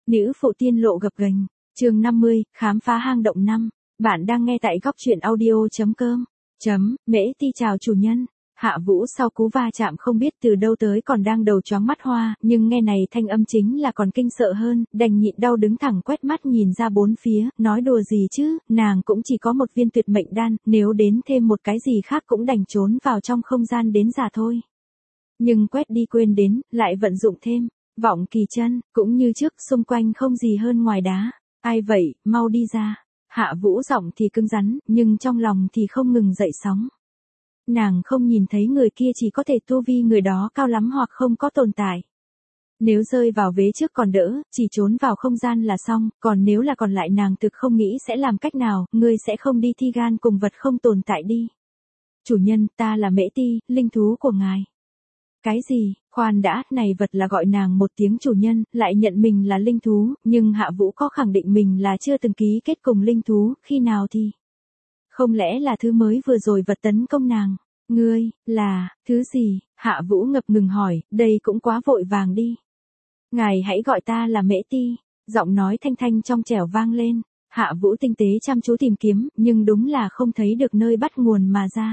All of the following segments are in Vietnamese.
Nữ phụ tiên lộ gập ghềnh, chương 50, khám phá hang động 5. Bạn đang nghe tại góc truyện audio.com. Mễ Ti chào chủ nhân. Hạ Vũ sau cú va chạm không biết từ đâu tới còn đang đầu chóng mắt hoa, nhưng nghe này thanh âm chính là còn kinh sợ hơn, đành nhịn đau đứng thẳng quét mắt nhìn ra bốn phía, nói đùa gì chứ, nàng cũng chỉ có một viên tuyệt mệnh đan, nếu đến thêm một cái gì khác cũng đành trốn vào trong không gian đến già thôi. Nhưng quét đi quên đến, lại vận dụng thêm. Vọng kỳ chân, cũng như trước xung quanh không gì hơn ngoài đá. Ai vậy, mau đi ra. Hạ Vũ giọng thì cứng rắn, nhưng trong lòng thì không ngừng dậy sóng. Nàng không nhìn thấy người kia chỉ có thể tu vi người đó cao lắm hoặc không có tồn tại. Nếu rơi vào vế trước còn đỡ, chỉ trốn vào không gian là xong, còn nếu là còn lại nàng thực không nghĩ sẽ làm cách nào, ngươi sẽ không đi thi gan cùng vật không tồn tại đi. Chủ nhân, ta là Mễ Ti, linh thú của ngài. Cái gì, khoan đã, này vật là gọi nàng một tiếng chủ nhân, lại nhận mình là linh thú, nhưng Hạ Vũ có khẳng định mình là chưa từng ký kết cùng linh thú, khi nào thì? Không lẽ là thứ mới vừa rồi vật tấn công nàng? Ngươi, là, thứ gì? Hạ Vũ ngập ngừng hỏi, đây cũng quá vội vàng đi. Ngài hãy gọi ta là Mễ Ti, giọng nói thanh thanh trong trẻo vang lên. Hạ Vũ tinh tế chăm chú tìm kiếm, nhưng đúng là không thấy được nơi bắt nguồn mà ra.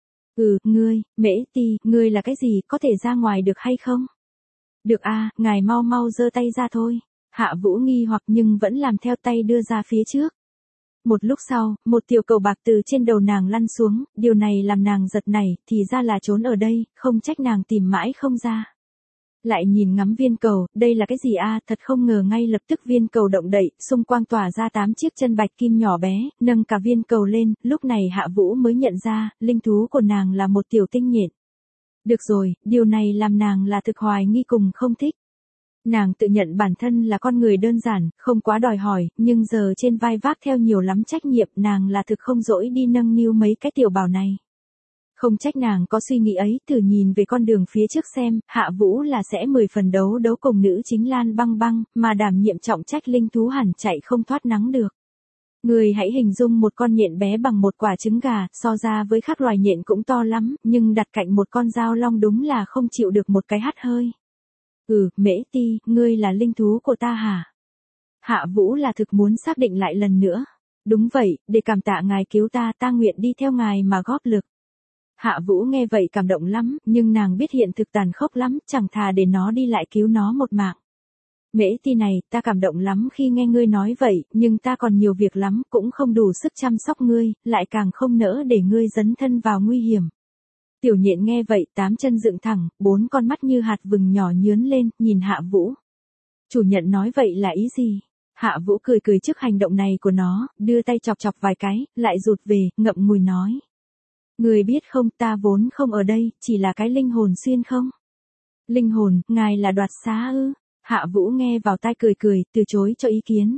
Ngươi, Mễ Ti, ngươi là cái gì, có thể ra ngoài được hay không? Được a, ngài mau mau giơ tay ra thôi. Hạ Vũ nghi hoặc nhưng vẫn làm theo tay đưa ra phía trước. Một lúc sau, một tiểu cầu bạc từ trên đầu nàng lăn xuống, điều này làm nàng giật nảy, thì ra là trốn ở đây, không trách nàng tìm mãi không ra. Lại nhìn ngắm viên cầu, đây là cái gì a? Thật không ngờ ngay lập tức viên cầu động đậy, xung quanh tỏa ra 8 chiếc chân bạch kim nhỏ bé, nâng cả viên cầu lên, lúc này Hạ Vũ mới nhận ra, linh thú của nàng là một tiểu tinh nhện. Được rồi, điều này làm nàng là thực hoài nghi cùng không thích. Nàng tự nhận bản thân là con người đơn giản, không quá đòi hỏi, nhưng giờ trên vai vác theo nhiều lắm trách nhiệm, nàng là thực không dỗi đi nâng niu mấy cái tiểu bảo này. Không trách nàng có suy nghĩ ấy, thử nhìn về con đường phía trước xem, Hạ Vũ là sẽ 10 phần đấu cùng nữ chính Lan Băng Băng, mà đảm nhiệm trọng trách linh thú hẳn chạy không thoát nắng được. Người hãy hình dung một con nhện bé bằng một quả trứng gà, so ra với các loài nhện cũng to lắm, nhưng đặt cạnh một con dao long đúng là không chịu được một cái hắt hơi. Mễ Ti, ngươi là linh thú của ta hả? Hạ Vũ là thực muốn xác định lại lần nữa. Đúng vậy, để cảm tạ ngài cứu ta, ta nguyện đi theo ngài mà góp lực. Hạ Vũ nghe vậy cảm động lắm, nhưng nàng biết hiện thực tàn khốc lắm, chẳng thà để nó đi lại cứu nó một mạng. Mễ Ti này, ta cảm động lắm khi nghe ngươi nói vậy, nhưng ta còn nhiều việc lắm, cũng không đủ sức chăm sóc ngươi, lại càng không nỡ để ngươi dấn thân vào nguy hiểm. Tiểu nhện nghe vậy, 8 chân dựng thẳng, 4 con mắt như hạt vừng nhỏ nhướn lên, nhìn Hạ Vũ. Chủ nhận nói vậy là ý gì? Hạ Vũ cười cười trước hành động này của nó, đưa tay chọc chọc vài cái, lại rụt về, ngậm ngùi nói. Người biết không, ta vốn không ở đây, chỉ là cái linh hồn xuyên không? Linh hồn, ngài là đoạt xá ư? Hạ Vũ nghe vào tai cười cười, từ chối cho ý kiến.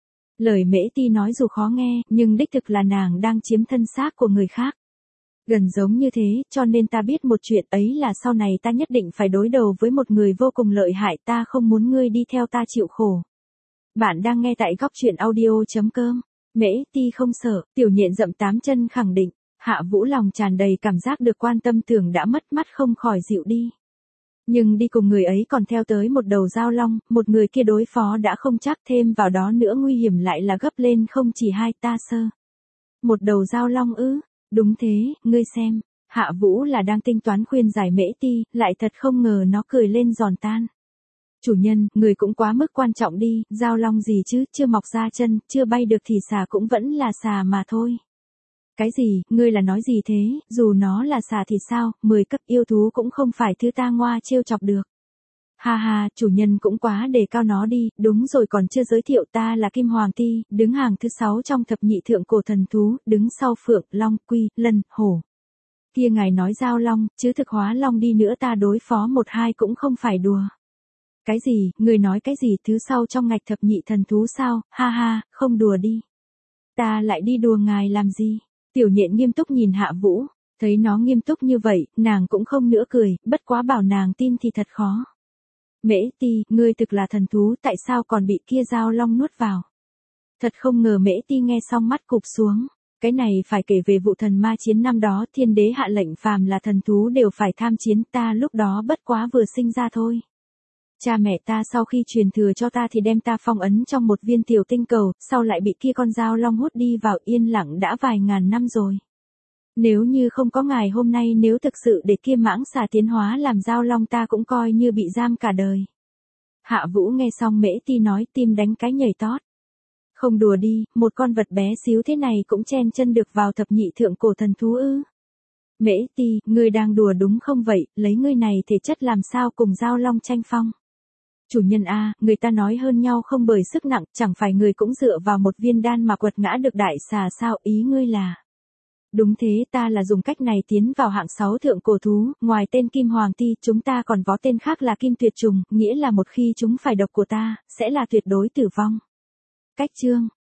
Lời Mễ Ti nói dù khó nghe, nhưng đích thực là nàng đang chiếm thân xác của người khác. Gần giống như thế, cho nên ta biết một chuyện ấy là sau này ta nhất định phải đối đầu với một người vô cùng lợi hại, ta không muốn ngươi đi theo ta chịu khổ. Bạn đang nghe tại góc truyện audio.com. Mễ Ti không sợ, tiểu nhện dậm 8 chân khẳng định. Hạ Vũ lòng tràn đầy cảm giác được quan tâm tưởng đã mất mắt không khỏi dịu đi. Nhưng đi cùng người ấy còn theo tới một đầu dao long, một người kia đối phó đã không chắc, thêm vào đó nữa nguy hiểm lại là gấp lên không chỉ hai ta sơ. Một đầu dao long ư? Đúng thế, ngươi xem. Hạ Vũ là đang tính toán khuyên giải Mễ Ti, lại thật không ngờ nó cười lên giòn tan. Chủ nhân, người cũng quá mức quan trọng đi, dao long gì chứ, chưa mọc ra chân, chưa bay được thì xà cũng vẫn là xà mà thôi. Cái gì, ngươi là nói gì thế, dù nó là xà thì sao, 10 cấp yêu thú cũng không phải thứ ta ngoa trêu chọc được. Ha ha, chủ nhân cũng quá đề cao nó đi, đúng rồi còn chưa giới thiệu ta là Kim Hoàng Ti, đứng hàng thứ 6 trong thập nhị thượng cổ thần thú, đứng sau phượng, long, quy, lân, hổ. Kia ngài nói giao long, chứ thực hóa long đi nữa ta đối phó 1-2 cũng không phải đùa. Cái gì, người nói cái gì thứ sau trong ngạch thập nhị thần thú sao, ha ha, không đùa đi. Ta lại đi đùa ngài làm gì? Tiểu nhện nghiêm túc nhìn Hạ Vũ, thấy nó nghiêm túc như vậy, nàng cũng không nữa cười, bất quá bảo nàng tin thì thật khó. Mễ Ti, ngươi thực là thần thú, tại sao còn bị kia dao long nuốt vào? Thật không ngờ Mễ Ti nghe xong mắt cụp xuống. Cái này phải kể về vụ thần ma chiến năm đó, thiên đế hạ lệnh phàm là thần thú đều phải tham chiến, ta lúc đó bất quá vừa sinh ra thôi. Cha mẹ ta sau khi truyền thừa cho ta thì đem ta phong ấn trong một viên tiểu tinh cầu, sau lại bị kia con dao long hút đi vào yên lặng đã vài ngàn năm rồi. Nếu như không có ngày hôm nay, nếu thực sự để kia mãng xà tiến hóa làm dao long, ta cũng coi như bị giam cả đời. Hạ Vũ nghe xong Mễ Ti nói, tim đánh cái nhảy tót. Không đùa đi, một con vật bé xíu thế này cũng chen chân được vào thập nhị thượng cổ thần thú ư? Mễ Ti, ngươi đang đùa đúng không vậy, lấy ngươi này thể chất làm sao cùng dao long tranh phong? Chủ nhân a, người ta nói hơn nhau không bởi sức nặng, chẳng phải người cũng dựa vào một viên đan mà quật ngã được đại xà sao, ý ngươi là? Đúng thế, ta là dùng cách này tiến vào hạng 6 thượng cổ thú, ngoài tên Kim Hoàng Ti, chúng ta còn có tên khác là Kim Tuyệt Trùng, nghĩa là một khi chúng phải độc của ta, sẽ là tuyệt đối tử vong. Cách chương